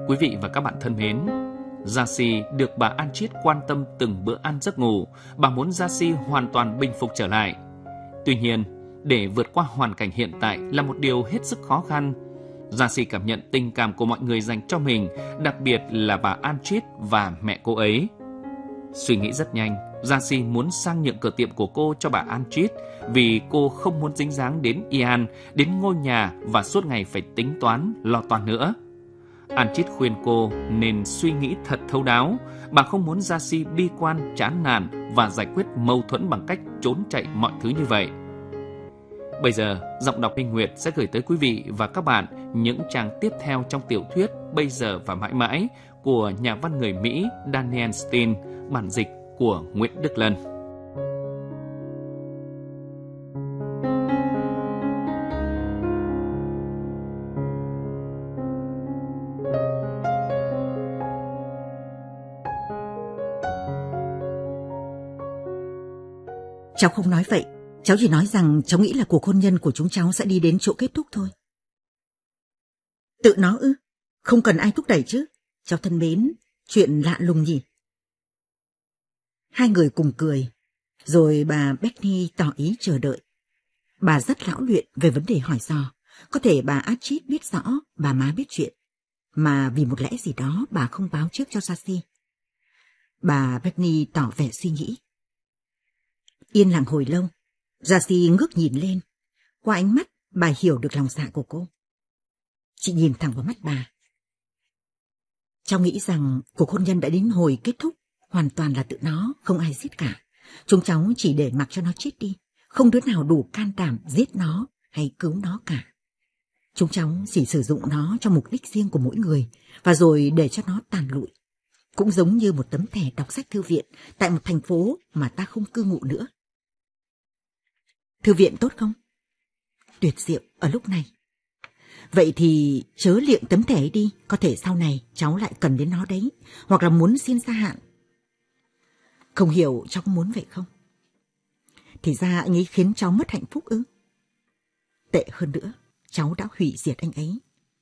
Quý vị và các bạn thân mến, Jacy được bà Anchit quan tâm từng bữa ăn giấc ngủ. Bà muốn Jacy hoàn toàn bình phục trở lại. Tuy nhiên, để vượt qua hoàn cảnh hiện tại là một điều hết sức khó khăn. Jacy cảm nhận tình cảm của mọi người dành cho mình, đặc biệt là bà Anchit và mẹ cô ấy. Suy nghĩ rất nhanh, Jacy muốn sang nhượng cửa tiệm của cô cho bà Anchit vì cô không muốn dính dáng đến Ian, đến ngôi nhà và suốt ngày phải tính toán, lo toan nữa. Anchit khuyên cô nên suy nghĩ thật thấu đáo. Bà không muốn Jacy bi quan, chán nản và giải quyết mâu thuẫn bằng cách trốn chạy mọi thứ như vậy. Bây giờ, giọng đọc Minh Nguyệt sẽ gửi tới quý vị và các bạn những trang tiếp theo trong tiểu thuyết Bây giờ và mãi mãi của nhà văn người Mỹ Danielle Steel, bản dịch của Nguyễn Đức Lân. Cháu không nói vậy. Cháu chỉ nói rằng cháu nghĩ là cuộc hôn nhân của chúng cháu sẽ đi đến chỗ kết thúc thôi. Tự nó ư? Không cần ai thúc đẩy chứ. Cháu thân mến, chuyện lạ lùng nhỉ? Hai người cùng cười, rồi bà Becky tỏ ý chờ đợi. Bà rất lão luyện về vấn đề hỏi dò. Có thể bà Anchit biết rõ bà má biết chuyện, mà vì một lẽ gì đó bà không báo trước cho Jacy. Bà Becky tỏ vẻ suy nghĩ. Yên lặng hồi lâu, Jacy ngước nhìn lên. Qua ánh mắt, bà hiểu được lòng dạ của cô. Chị nhìn thẳng vào mắt bà. Cháu nghĩ rằng cuộc hôn nhân đã đến hồi kết thúc, hoàn toàn là tự nó, không ai giết cả. Chúng cháu chỉ để mặc cho nó chết đi, không đứa nào đủ can đảm giết nó hay cứu nó cả. Chúng cháu chỉ sử dụng nó cho mục đích riêng của mỗi người, và rồi để cho nó tàn lụi. Cũng giống như một tấm thẻ đọc sách thư viện tại một thành phố mà ta không cư ngụ nữa. Thư viện tốt không? Tuyệt diệu ở lúc này. Vậy thì chớ liệng tấm thẻ ấy đi, có thể sau này cháu lại cần đến nó đấy, hoặc là muốn xin gia hạn. Không hiểu cháu có muốn vậy không? Thì ra anh ấy khiến cháu mất hạnh phúc ư? Tệ hơn nữa, cháu đã hủy diệt anh ấy.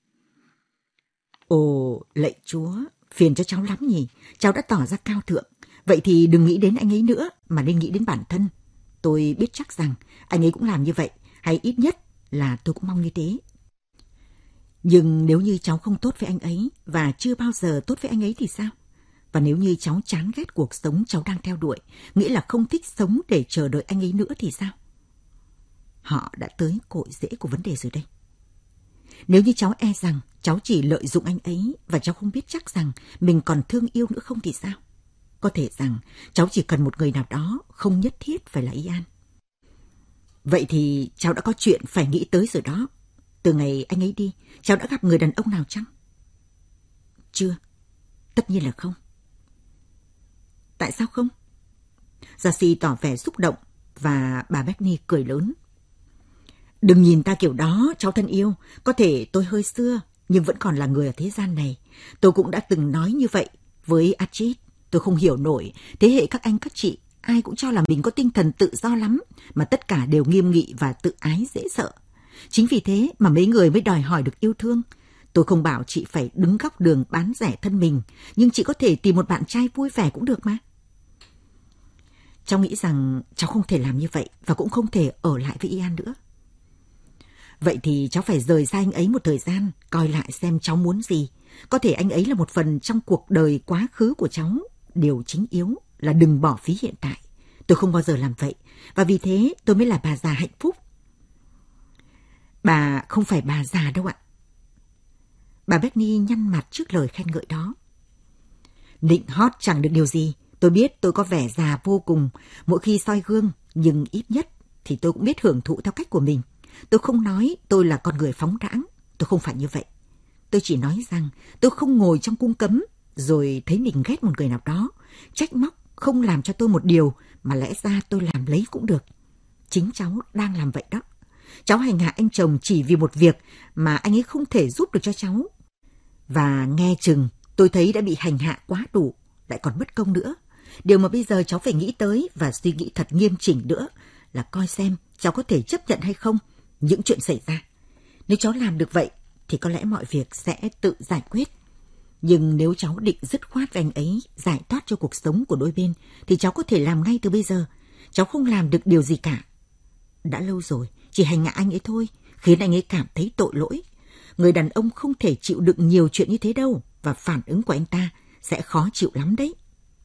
Ồ, lạy Chúa, phiền cho cháu lắm nhỉ, cháu đã tỏ ra cao thượng. Vậy thì đừng nghĩ đến anh ấy nữa, mà nên nghĩ đến bản thân. Tôi biết chắc rằng anh ấy cũng làm như vậy, hay ít nhất là tôi cũng mong như thế. Nhưng nếu như cháu không tốt với anh ấy và chưa bao giờ tốt với anh ấy thì sao? Và nếu như cháu chán ghét cuộc sống cháu đang theo đuổi, nghĩa là không thích sống để chờ đợi anh ấy nữa thì sao? Họ đã tới cội rễ của vấn đề rồi đây. Nếu như cháu e rằng cháu chỉ lợi dụng anh ấy và cháu không biết chắc rằng mình còn thương yêu nữa không thì sao? Có thể rằng cháu chỉ cần một người nào đó, không nhất thiết phải là Ian. Vậy thì cháu đã có chuyện phải nghĩ tới rồi đó. Từ ngày anh ấy đi, cháu đã gặp người đàn ông nào chăng? Chưa, tất nhiên là không. Tại sao không? Jacy tỏ vẻ xúc động và bà Becky cười lớn. Đừng nhìn ta kiểu đó, cháu thân yêu. Có thể tôi hơi xưa, nhưng vẫn còn là người ở thế gian này. Tôi cũng đã từng nói như vậy với Anchit. Tôi không hiểu nổi, thế hệ các anh các chị, ai cũng cho là mình có tinh thần tự do lắm, mà tất cả đều nghiêm nghị và tự ái dễ sợ. Chính vì thế mà mấy người mới đòi hỏi được yêu thương. Tôi không bảo chị phải đứng góc đường bán rẻ thân mình, nhưng chị có thể tìm một bạn trai vui vẻ cũng được mà. Cháu nghĩ rằng cháu không thể làm như vậy và cũng không thể ở lại với Ian nữa. Vậy thì cháu phải rời xa anh ấy một thời gian, coi lại xem cháu muốn gì. Có thể anh ấy là một phần trong cuộc đời quá khứ của cháu. Điều chính yếu là đừng bỏ phí hiện tại. Tôi không bao giờ làm vậy, và vì thế tôi mới là bà già hạnh phúc. Bà không phải bà già đâu ạ. Bà Becky nhăn mặt trước lời khen ngợi đó. Nịnh hót chẳng được điều gì. Tôi biết tôi có vẻ già vô cùng mỗi khi soi gương, nhưng ít nhất thì tôi cũng biết hưởng thụ theo cách của mình. Tôi không nói tôi là con người phóng đãng. Tôi không phải như vậy. Tôi chỉ nói rằng tôi không ngồi trong cung cấm rồi thấy mình ghét một người nào đó, trách móc không làm cho tôi một điều mà lẽ ra tôi làm lấy cũng được. Chính cháu đang làm vậy đó. Cháu hành hạ anh chồng chỉ vì một việc mà anh ấy không thể giúp được cho cháu. Và nghe chừng tôi thấy đã bị hành hạ quá đủ, lại còn bất công nữa. Điều mà bây giờ cháu phải nghĩ tới và suy nghĩ thật nghiêm chỉnh nữa là coi xem cháu có thể chấp nhận hay không những chuyện xảy ra. Nếu cháu làm được vậy thì có lẽ mọi việc sẽ tự giải quyết. Nhưng nếu cháu định dứt khoát với anh ấy, giải thoát cho cuộc sống của đôi bên, thì cháu có thể làm ngay từ bây giờ. Cháu không làm được điều gì cả. Đã lâu rồi, chỉ hành hạ anh ấy thôi, khiến anh ấy cảm thấy tội lỗi. Người đàn ông không thể chịu đựng nhiều chuyện như thế đâu, và phản ứng của anh ta sẽ khó chịu lắm đấy.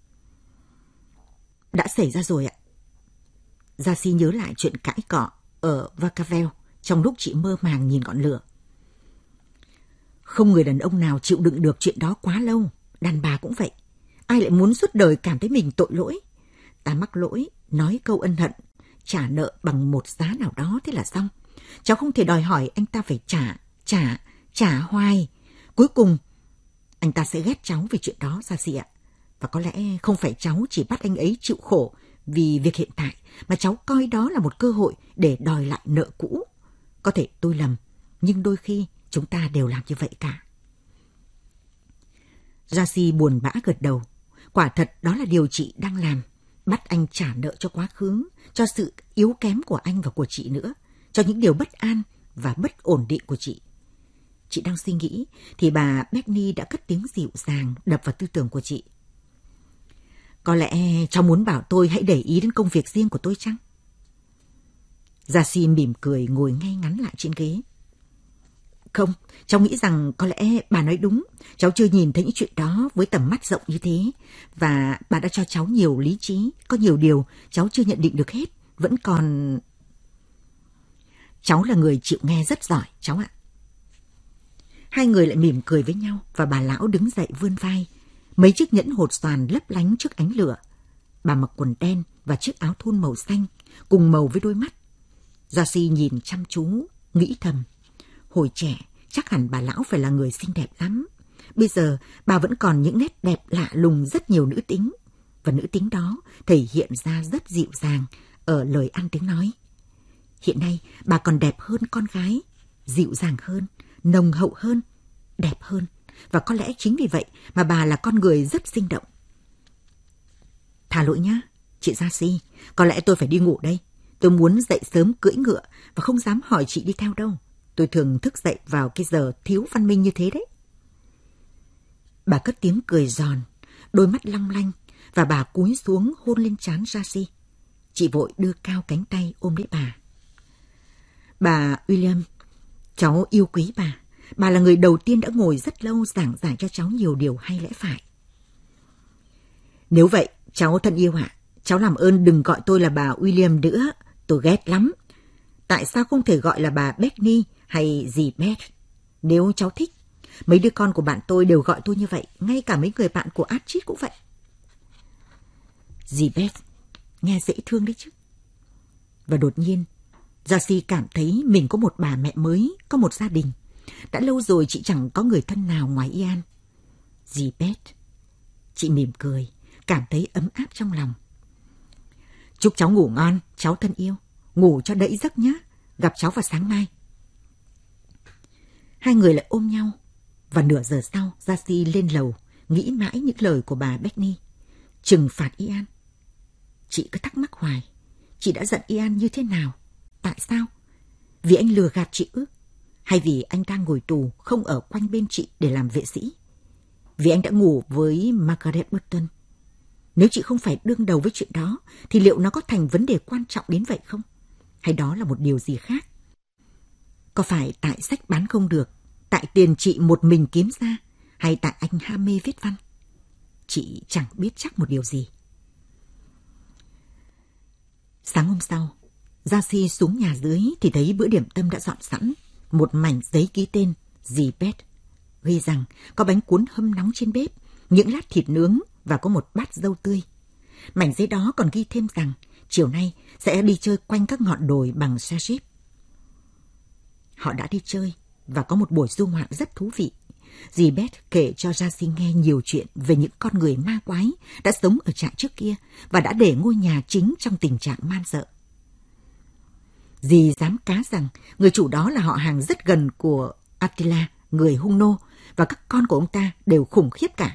Đã xảy ra rồi ạ. Jacy nhớ lại chuyện cãi cọ ở Vacaville trong lúc chị mơ màng nhìn ngọn lửa. Không người đàn ông nào chịu đựng được chuyện đó quá lâu, đàn bà cũng vậy. Ai lại muốn suốt đời cảm thấy mình tội lỗi? Ta mắc lỗi, nói câu ân hận, trả nợ bằng một giá nào đó thế là xong. Cháu không thể đòi hỏi anh ta phải trả hoài. Cuối cùng, anh ta sẽ ghét cháu vì chuyện đó, Jacy ạ. Và có lẽ không phải cháu chỉ bắt anh ấy chịu khổ vì việc hiện tại, mà cháu coi đó là một cơ hội để đòi lại nợ cũ. Có thể tôi lầm, nhưng đôi khi chúng ta đều làm như vậy cả. Jacy buồn bã gật đầu. Quả thật đó là điều chị đang làm. Bắt anh trả nợ cho quá khứ, cho sự yếu kém của anh và của chị nữa, cho những điều bất an và bất ổn định của chị. Chị đang suy nghĩ thì bà Becky đã cất tiếng dịu dàng đập vào tư tưởng của chị. Có lẽ cháu muốn bảo tôi hãy để ý đến công việc riêng của tôi chăng? Jacy mỉm cười ngồi ngay ngắn lại trên ghế. Không, cháu nghĩ rằng có lẽ bà nói đúng. Cháu chưa nhìn thấy những chuyện đó với tầm mắt rộng như thế. Và bà đã cho cháu nhiều lý trí. Có nhiều điều cháu chưa nhận định được hết. Vẫn còn... Cháu là người chịu nghe rất giỏi, cháu ạ. Hai người lại mỉm cười với nhau và bà lão đứng dậy vươn vai. Mấy chiếc nhẫn hột xoàn lấp lánh trước ánh lửa. Bà mặc quần đen và chiếc áo thun màu xanh, cùng màu với đôi mắt. Jacy nhìn chăm chú, nghĩ thầm. Hồi trẻ, chắc hẳn bà lão phải là người xinh đẹp lắm. Bây giờ, bà vẫn còn những nét đẹp lạ lùng rất nhiều nữ tính. Và nữ tính đó thể hiện ra rất dịu dàng ở lời ăn tiếng nói. Hiện nay, bà còn đẹp hơn con gái, dịu dàng hơn, nồng hậu hơn, đẹp hơn. Và có lẽ chính vì vậy mà bà là con người rất sinh động. Thà lỗi nhá, chị Jacy, có lẽ tôi phải đi ngủ đây. Tôi muốn dậy sớm cưỡi ngựa và không dám hỏi chị đi theo đâu. Tôi thường thức dậy vào cái giờ thiếu văn minh như thế đấy. Bà cất tiếng cười giòn, đôi mắt long lanh, và bà cúi xuống hôn lên trán Jacy. Chị vội đưa cao cánh tay ôm lấy bà. Bà William, cháu yêu quý bà. Bà là người đầu tiên đã ngồi rất lâu giảng giải cho cháu nhiều điều hay lẽ phải. Nếu vậy, cháu thân yêu ạ, cháu làm ơn đừng gọi tôi là bà William nữa. Tôi ghét lắm. Tại sao không thể gọi là bà Becky hay dì Beth? Nếu cháu thích, mấy đứa con của bạn tôi đều gọi tôi như vậy. Ngay cả mấy người bạn của Archie cũng vậy. Dì Beth, nghe dễ thương đấy chứ. Và đột nhiên, Jacy cảm thấy mình có một bà mẹ mới, có một gia đình. Đã lâu rồi chị chẳng có người thân nào ngoài Ian. Dì Beth. Chị mỉm cười, cảm thấy ấm áp trong lòng. Chúc cháu ngủ ngon, cháu thân yêu. Ngủ cho đẫy giấc nhé. Gặp cháu vào sáng mai. Hai người lại ôm nhau. Và nửa giờ sau, Jacy lên lầu, nghĩ mãi những lời của bà Becky. Trừng phạt Ian. Chị cứ thắc mắc hoài. Chị đã giận Ian như thế nào? Tại sao? Vì anh lừa gạt chị ư? Hay vì anh đang ngồi tù, không ở quanh bên chị để làm vệ sĩ? Vì anh đã ngủ với Margaret Burton? Nếu chị không phải đương đầu với chuyện đó, thì liệu nó có thành vấn đề quan trọng đến vậy không? Hay đó là một điều gì khác? Có phải tại sách bán không được, tại tiền chị một mình kiếm ra, hay tại anh ham mê viết văn? Chị chẳng biết chắc một điều gì. Sáng hôm sau, Jacy xuống nhà dưới thì thấy bữa điểm tâm đã dọn sẵn. Một mảnh giấy ký tên dì Beth, ghi rằng có bánh cuốn hâm nóng trên bếp, những lát thịt nướng và có một bát dâu tươi. Mảnh giấy đó còn ghi thêm rằng chiều nay sẽ đi chơi quanh các ngọn đồi bằng xe jeep. Họ đã đi chơi và có một buổi du ngoạn rất thú vị. Dì Beth kể cho Jacy nghe nhiều chuyện về những con người ma quái đã sống ở trại trước kia và đã để ngôi nhà chính trong tình trạng man dợ. Dì dám cá rằng người chủ đó là họ hàng rất gần của Attila, người Hung nô, và các con của ông ta đều khủng khiếp cả.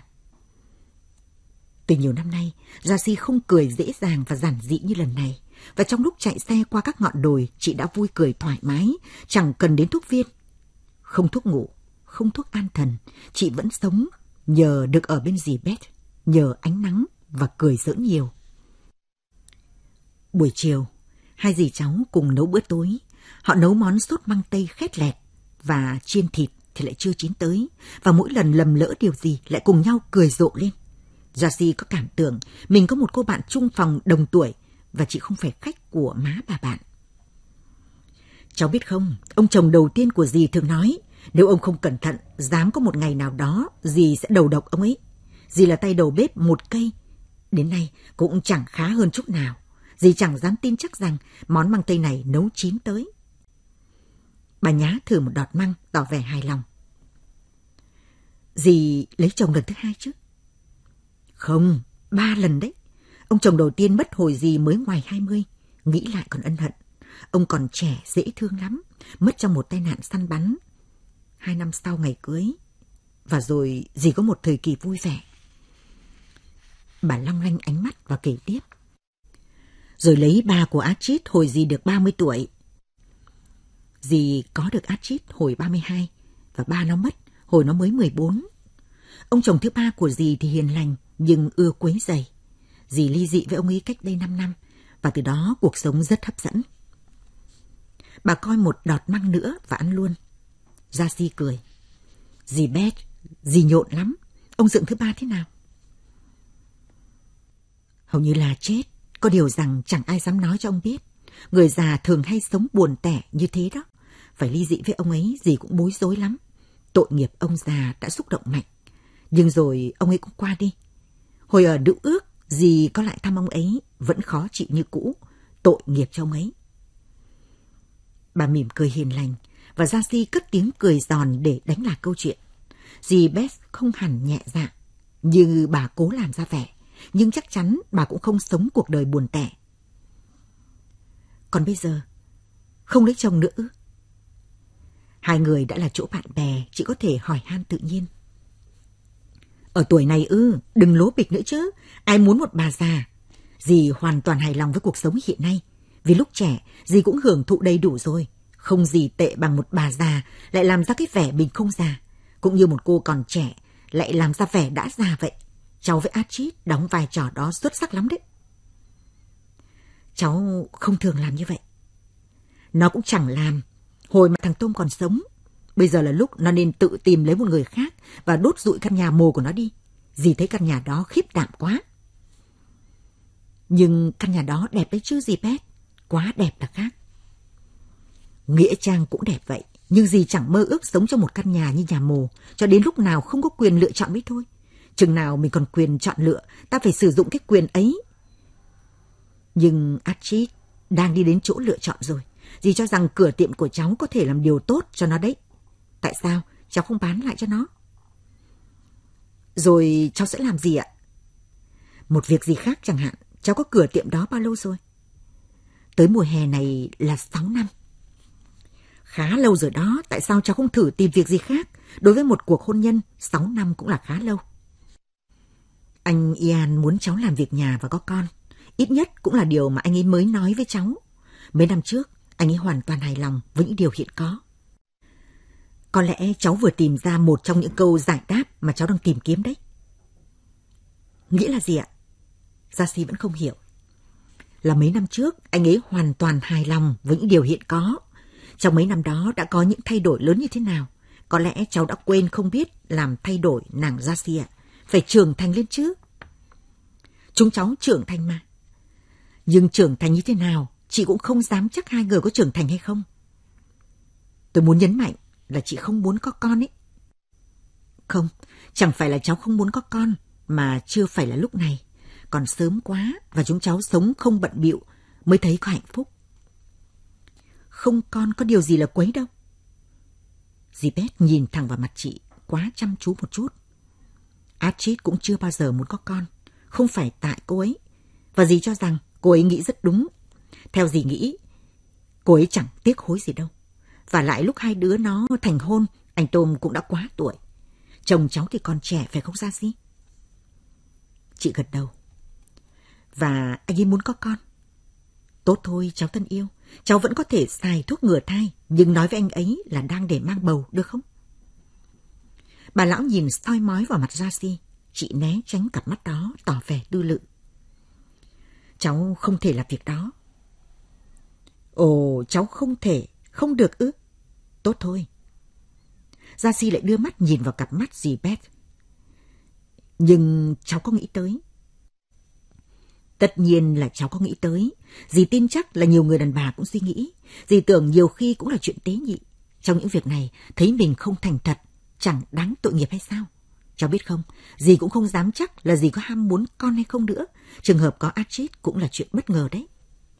Từ nhiều năm nay, Jacy không cười dễ dàng và giản dị như lần này, và trong lúc chạy xe qua các ngọn đồi, chị đã vui cười thoải mái, chẳng cần đến thuốc viên. Không thuốc ngủ, không thuốc an thần, chị vẫn sống nhờ được ở bên dì Beth, nhờ ánh nắng và cười giỡn nhiều. Buổi chiều, hai dì cháu cùng nấu bữa tối. Họ nấu món sốt măng tây khét lẹt và chiên thịt thì lại chưa chín tới, và mỗi lần lầm lỡ điều gì lại cùng nhau cười rộ lên. Jessie có cảm tưởng mình có một cô bạn chung phòng đồng tuổi và chị không phải khách của má bà bạn. Cháu biết không, ông chồng đầu tiên của dì thường nói, nếu ông không cẩn thận, dám có một ngày nào đó dì sẽ đầu độc ông ấy. Dì là tay đầu bếp một cây, đến nay cũng chẳng khá hơn chút nào. Dì chẳng dám tin chắc rằng món măng tây này nấu chín tới. Bà nhá thử một đọt măng, tỏ vẻ hài lòng. Dì lấy chồng lần thứ hai chứ? Không, 3 lần đấy. Ông chồng đầu tiên mất hồi dì mới ngoài 20, nghĩ lại còn ân hận. Ông còn trẻ, dễ thương lắm, mất trong một tai nạn săn bắn. 2 năm sau ngày cưới, và rồi dì có một thời kỳ vui vẻ. Bà long lanh ánh mắt và kể tiếp. Rồi lấy ba của Archie hồi dì được 30 tuổi. Dì có được Archie hồi 32, và ba nó mất hồi nó mới 14. Ông chồng thứ ba của dì thì hiền lành, nhưng ưa quấy rầy. Dì ly dị với ông ấy cách đây 5 năm, và từ đó cuộc sống rất hấp dẫn. Bà coi một đọt măng nữa và ăn luôn. Jessie cười. Dì Beth, dì nhộn lắm. Ông Dượng thứ ba thế nào? Hầu như là chết. Có điều rằng chẳng ai dám nói cho ông biết. Người già thường hay sống buồn tẻ như thế đó. Phải ly dị với ông ấy, dì cũng bối rối lắm. Tội nghiệp ông già đã xúc động mạnh. Nhưng rồi ông ấy cũng qua đi. Hồi ở Đựu Ước, dì có lại thăm ông ấy, vẫn khó chịu như cũ. Tội nghiệp cho ông ấy. Bà mỉm cười hiền lành, và Jessie cất tiếng cười giòn để đánh lạc câu chuyện. Dì Beth không hẳn nhẹ dạ, như bà cố làm ra vẻ, nhưng chắc chắn bà cũng không sống cuộc đời buồn tẻ. Còn bây giờ, không lấy chồng nữa ư? Hai người đã là chỗ bạn bè, chỉ có thể hỏi han tự nhiên. Ở tuổi này ư, đừng lố bịch nữa chứ, ai muốn một bà già. Dì hoàn toàn hài lòng với cuộc sống hiện nay, vì lúc trẻ dì cũng hưởng thụ đầy đủ rồi. Không gì tệ bằng một bà già lại làm ra cái vẻ mình không già, cũng như một cô còn trẻ lại làm ra vẻ đã già vậy. Cháu với Archie đóng vai trò đó xuất sắc lắm đấy. Cháu không thường làm như vậy. Nó cũng chẳng làm hồi mà thằng Tom còn sống. Bây giờ là lúc nó nên tự tìm lấy một người khác và đốt rụi căn nhà mồ của nó đi. Dì thấy căn nhà đó khiếp đảm quá. Nhưng căn nhà đó đẹp đấy chứ dì Beth. Quá đẹp là khác. Nghĩa trang cũng đẹp vậy, nhưng dì chẳng mơ ước sống trong một căn nhà như nhà mồ, cho đến lúc nào không có quyền lựa chọn mới thôi. Chừng nào mình còn quyền chọn lựa, ta phải sử dụng cái quyền ấy. Nhưng Archie đang đi đến chỗ lựa chọn rồi. Dì cho rằng cửa tiệm của cháu có thể làm điều tốt cho nó đấy. Tại sao cháu không bán lại cho nó? Rồi cháu sẽ làm gì ạ? Một việc gì khác chẳng hạn. Cháu có cửa tiệm đó bao lâu rồi? Tới mùa hè này là 6 năm. Khá lâu rồi đó, tại sao cháu không thử tìm việc gì khác? Đối với một cuộc hôn nhân, 6 năm cũng là khá lâu. Anh Ian muốn cháu làm việc nhà và có con. Ít nhất cũng là điều mà anh ấy mới nói với cháu. Mấy năm trước, anh ấy hoàn toàn hài lòng với những điều hiện có. Có lẽ cháu vừa tìm ra một trong những câu giải đáp mà cháu đang tìm kiếm đấy. Nghĩa là gì ạ? Jessie vẫn không hiểu. Là mấy năm trước, anh ấy hoàn toàn hài lòng với những điều hiện có. Trong mấy năm đó đã có những thay đổi lớn như thế nào? Có lẽ cháu đã quên không biết làm thay đổi nàng Jessie ạ. Phải trưởng thành lên chứ. Chúng cháu trưởng thành mà. Nhưng trưởng thành như thế nào, chị cũng không dám chắc hai người có trưởng thành hay không. Tôi muốn nhấn mạnh là chị không muốn có con ấy. Không, chẳng phải là cháu không muốn có con, mà chưa phải là lúc này. Còn sớm quá và chúng cháu sống không bận bịu mới thấy có hạnh phúc. Không con có điều gì là quấy đâu. Dì Beth nhìn thẳng vào mặt chị, quá chăm chú một chút. Archie cũng chưa bao giờ muốn có con, không phải tại cô ấy. Và dì cho rằng cô ấy nghĩ rất đúng. Theo dì nghĩ, cô ấy chẳng tiếc hối gì đâu. Và lại lúc hai đứa nó thành hôn, anh Tom cũng đã quá tuổi. Chồng cháu thì còn trẻ phải không Jessie? Chị gật đầu. Và anh ấy muốn có con. Tốt thôi cháu thân yêu, cháu vẫn có thể xài thuốc ngừa thai, nhưng nói với anh ấy là đang để mang bầu, được không? Bà lão nhìn soi mói vào mặt Gia-si. Chị né tránh cặp mắt đó, tỏ vẻ tư lự. Cháu không thể làm việc đó. Ồ, cháu không thể, không được ư? Tốt thôi. Gia-si lại đưa mắt nhìn vào cặp mắt dì Beth. Nhưng cháu có nghĩ tới. Tất nhiên là cháu có nghĩ tới. Dì tin chắc là nhiều người đàn bà cũng suy nghĩ. Dì tưởng nhiều khi cũng là chuyện tế nhị. Trong những việc này, thấy mình không thành thật, chẳng đáng tội nghiệp hay sao? Cháu biết không, dì cũng không dám chắc là dì có ham muốn con hay không nữa. Trường hợp có Archie cũng là chuyện bất ngờ đấy.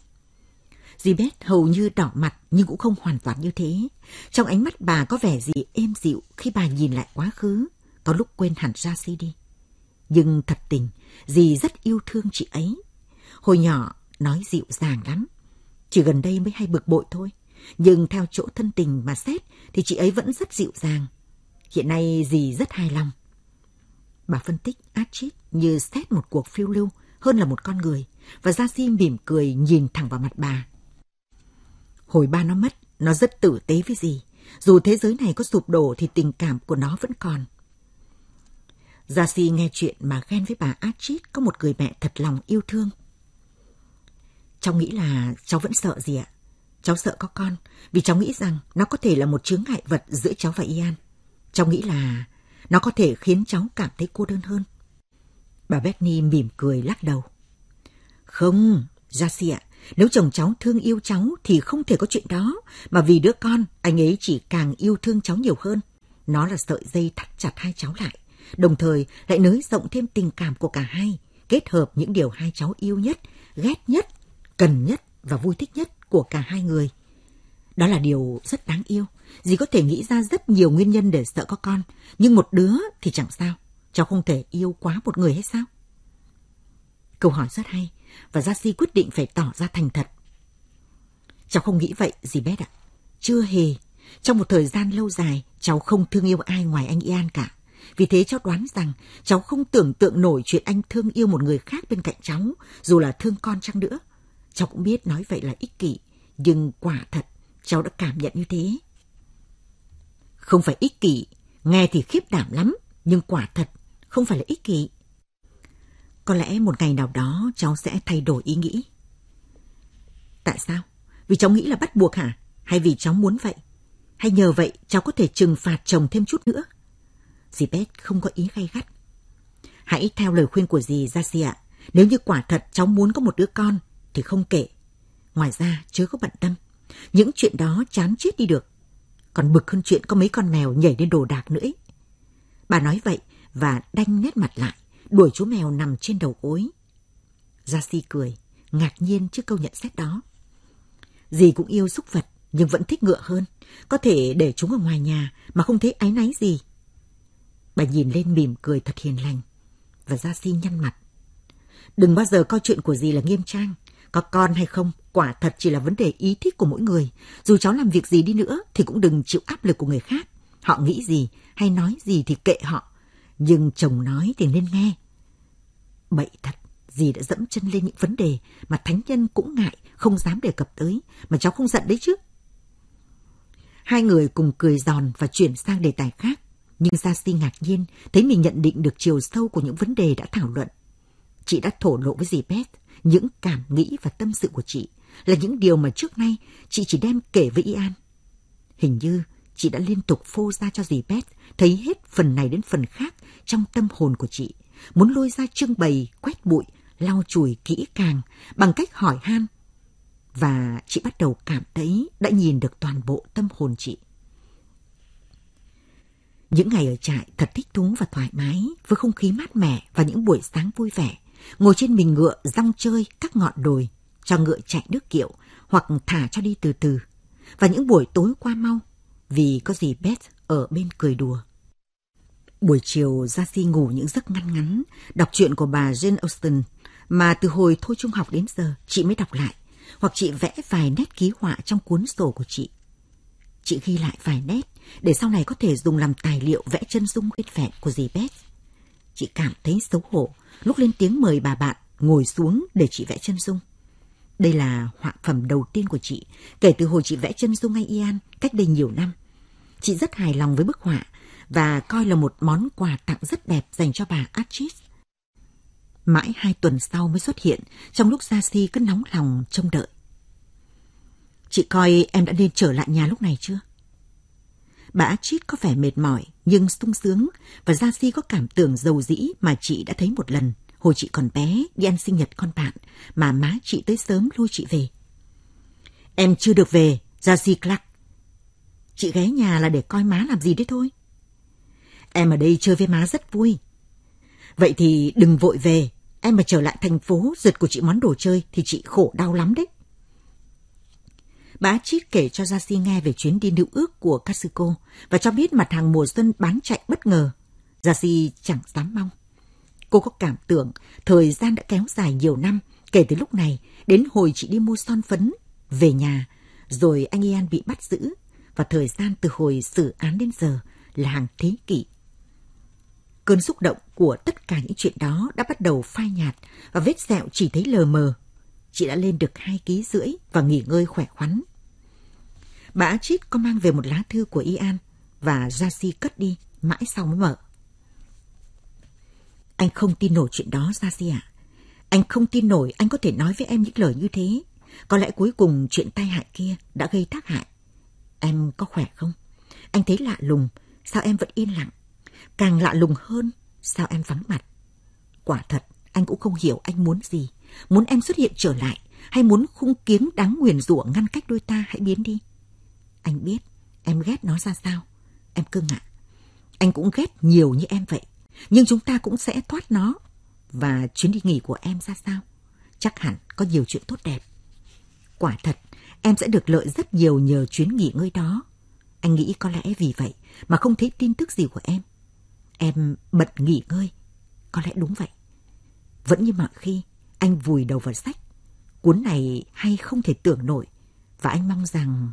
Dì Beth hầu như đỏ mặt nhưng cũng không hoàn toàn như thế. Trong ánh mắt bà có vẻ gì êm dịu khi bà nhìn lại quá khứ, có lúc quên hẳn Gia-si đi. Nhưng thật tình, dì rất yêu thương chị ấy. Hồi nhỏ nói dịu dàng lắm, chỉ gần đây mới hay bực bội thôi. Nhưng theo chỗ thân tình mà xét thì chị ấy vẫn rất dịu dàng. Hiện nay dì rất hài lòng. Bà phân tích Archie như xét một cuộc phiêu lưu hơn là một con người, và Gia-si mỉm cười nhìn thẳng vào mặt bà. Hồi ba nó mất, nó rất tử tế với dì. Dù thế giới này có sụp đổ thì tình cảm của nó vẫn còn. Gia-si nghe chuyện mà ghen với bà Archie có một người mẹ thật lòng yêu thương. Cháu nghĩ là cháu vẫn sợ gì ạ? Cháu sợ có con, vì cháu nghĩ rằng nó có thể là một chướng ngại vật giữa cháu và Ian. Cháu nghĩ là nó có thể khiến cháu cảm thấy cô đơn hơn. Bà Bethany mỉm cười lắc đầu. Không, Gia-si ạ, nếu chồng cháu thương yêu cháu thì không thể có chuyện đó, mà vì đứa con, anh ấy chỉ càng yêu thương cháu nhiều hơn. Nó là sợi dây thắt chặt hai cháu lại, đồng thời lại nới rộng thêm tình cảm của cả hai, kết hợp những điều hai cháu yêu nhất, ghét nhất, cần nhất và vui thích nhất của cả hai người. Đó là điều rất đáng yêu. Dì có thể nghĩ ra rất nhiều nguyên nhân để sợ có con, nhưng một đứa thì chẳng sao. Cháu không thể yêu quá một người hay sao? Câu hỏi rất hay, và Gia-si quyết định phải tỏ ra thành thật. Cháu không nghĩ vậy, dì Beth ạ. Chưa hề. Trong một thời gian lâu dài, cháu không thương yêu ai ngoài anh Ian cả. Vì thế cháu đoán rằng cháu không tưởng tượng nổi chuyện anh thương yêu một người khác bên cạnh cháu, dù là thương con chăng nữa. Cháu cũng biết nói vậy là ích kỷ, nhưng quả thật cháu đã cảm nhận như thế. Không phải ích kỷ, nghe thì khiếp đảm lắm, nhưng quả thật không phải là ích kỷ. Có lẽ một ngày nào đó cháu sẽ thay đổi ý nghĩ. Tại sao? Vì cháu nghĩ là bắt buộc hả? Hay vì cháu muốn vậy? Hay nhờ vậy cháu có thể trừng phạt chồng thêm chút nữa? Dì Beth không có ý gay gắt. Hãy theo lời khuyên của dì Gia-si ạ. Nếu như quả thật cháu muốn có một đứa con thì không kể. Ngoài ra chớ có bận tâm. Những chuyện đó chán chết đi được. Còn bực hơn chuyện có mấy con mèo nhảy lên đồ đạc nữa ấy. Bà nói vậy và đanh nét mặt lại, đuổi chú mèo nằm trên đầu gối. Gia-si cười, ngạc nhiên trước câu nhận xét đó. Dì cũng yêu súc vật, nhưng vẫn thích ngựa hơn. Có thể để chúng ở ngoài nhà mà không thấy áy náy gì. Bà nhìn lên mỉm cười thật hiền lành, và Gia-si nhăn mặt. Đừng bao giờ coi chuyện của dì là nghiêm trang. Có con hay không, quả thật chỉ là vấn đề ý thích của mỗi người. Dù cháu làm việc gì đi nữa thì cũng đừng chịu áp lực của người khác. Họ nghĩ gì hay nói gì thì kệ họ. Nhưng chồng nói thì nên nghe. Bậy thật, dì đã dẫm chân lên những vấn đề mà thánh nhân cũng ngại, không dám đề cập tới. Mà cháu không giận đấy chứ. Hai người cùng cười giòn và chuyển sang đề tài khác. Nhưng Gia-si ngạc nhiên thấy mình nhận định được chiều sâu của những vấn đề đã thảo luận. Chị đã thổ lộ với dì Beth những cảm nghĩ và tâm sự của chị, là những điều mà trước nay chị chỉ đem kể với Ian. Hình như chị đã liên tục phô ra cho dì Beth thấy hết phần này đến phần khác trong tâm hồn của chị, muốn lôi ra trưng bày, quét bụi, lau chùi kỹ càng bằng cách hỏi han. Và chị bắt đầu cảm thấy đã nhìn được toàn bộ tâm hồn chị. Những ngày ở trại thật thích thú và thoải mái, với không khí mát mẻ và những buổi sáng vui vẻ, ngồi trên mình ngựa dong chơi các ngọn đồi, cho ngựa chạy nước kiệu hoặc thả cho đi từ từ. Và những buổi tối qua mau, vì có dì Beth ở bên cười đùa. Buổi chiều Gia-si ngủ những giấc ngăn ngắn, đọc truyện của bà Jane Austen mà từ hồi thôi trung học đến giờ chị mới đọc lại, hoặc chị vẽ vài nét ký họa trong cuốn sổ của chị. Chị ghi lại vài nét để sau này có thể dùng làm tài liệu vẽ chân dung nguyên vẹn của dì Beth. Chị cảm thấy xấu hổ lúc lên tiếng mời bà bạn ngồi xuống để chị vẽ chân dung. Đây là họa phẩm đầu tiên của chị kể từ hồi chị vẽ chân dung anh Ian cách đây nhiều năm. Chị rất hài lòng với bức họa và coi là một món quà tặng rất đẹp dành cho bà Archie. Mãi 2 tuần sau mới xuất hiện, trong lúc Darcy cứ nóng lòng trông đợi. Chị coi em đã nên trở lại nhà lúc này chưa? Bà Archie có vẻ mệt mỏi nhưng sung sướng, và Darcy có cảm tưởng dầu dĩ mà chị đã thấy một lần hồi chị còn bé đi ăn sinh nhật con bạn mà má chị tới sớm lôi chị về. Em chưa được về, Darcy Clark. Chị ghé nhà là để coi má làm gì đấy thôi. Em ở đây chơi với má rất vui. Vậy thì đừng vội về, em mà trở lại thành phố giật của chị món đồ chơi thì chị khổ đau lắm đấy. Bà Chít kể cho Darcy nghe về chuyến đi nữ ước của Katsuko và cho biết mặt hàng mùa xuân bán chạy bất ngờ. Darcy chẳng dám mong. Cô có cảm tưởng thời gian đã kéo dài nhiều năm kể từ lúc này đến hồi chị đi mua son phấn, về nhà, rồi anh Ian bị bắt giữ, và thời gian từ hồi xử án đến giờ là hàng thế kỷ. Cơn xúc động của tất cả những chuyện đó đã bắt đầu phai nhạt và vết sẹo chỉ thấy lờ mờ. Chị đã lên được 2,5 kg và nghỉ ngơi khỏe khoắn. Bà Chít có mang về một lá thư của Ian và Darcy cất đi, mãi sau mới mở. Anh không tin nổi chuyện đó, Darcy ạ. Anh không tin nổi anh có thể nói với em những lời như thế. Có lẽ cuối cùng chuyện tai hại kia đã gây tác hại. Em có khỏe không? Anh thấy lạ lùng, sao em vẫn yên lặng? Càng lạ lùng hơn, sao em vắng mặt? Quả thật, anh cũng không hiểu anh muốn gì. Muốn em xuất hiện trở lại, hay muốn khung kiếng đáng nguyền rủa ngăn cách đôi ta hãy biến đi? Anh biết em ghét nó ra sao. Em cưng ạ. Anh cũng ghét nhiều như em vậy. Nhưng chúng ta cũng sẽ thoát nó. Và chuyến đi nghỉ của em ra sao? Chắc hẳn có nhiều chuyện tốt đẹp. Quả thật, em sẽ được lợi rất nhiều nhờ chuyến nghỉ ngơi đó. Anh nghĩ có lẽ vì vậy mà không thấy tin tức gì của em. Em bận nghỉ ngơi. Có lẽ đúng vậy. Vẫn như mọi khi, anh vùi đầu vào sách. Cuốn này hay không thể tưởng nổi. Và anh mong rằng...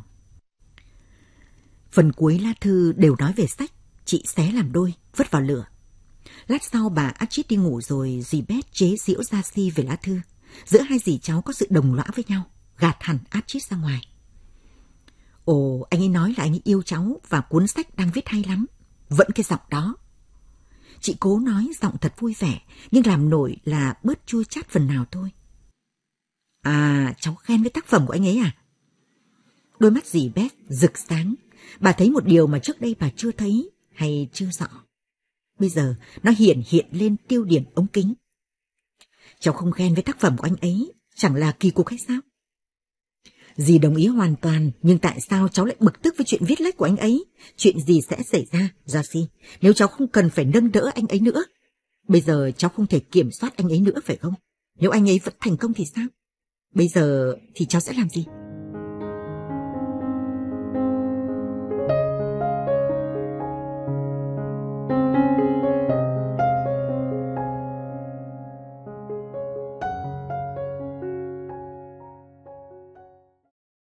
Phần cuối lá thư đều nói về sách. Chị xé làm đôi, vứt vào lửa. Lát sau bà Archie đi ngủ rồi dì Beth chế giễu Darcy về lá thư. Giữa hai dì cháu có sự đồng lõa với nhau, gạt hẳn Archie ra ngoài. Ồ, anh ấy nói là anh ấy yêu cháu và cuốn sách đang viết hay lắm. Vẫn cái giọng đó. Chị cố nói giọng thật vui vẻ, nhưng làm nổi là bớt chua chát phần nào thôi. À, cháu khen với tác phẩm của anh ấy à? Đôi mắt dì Beth rực sáng. Bà thấy một điều mà trước đây bà chưa thấy hay chưa rõ. Bây giờ nó hiện lên tiêu điểm ống kính. Cháu không khen với tác phẩm của anh ấy, chẳng là kỳ cục hay sao? Dì đồng ý hoàn toàn, nhưng tại sao cháu lại bực tức với chuyện viết lách của anh ấy? Chuyện gì sẽ xảy ra, Darcy, nếu cháu không cần phải nâng đỡ anh ấy nữa? Bây giờ cháu không thể kiểm soát anh ấy nữa phải không? Nếu anh ấy vẫn thành công thì sao? Bây giờ thì cháu sẽ làm gì?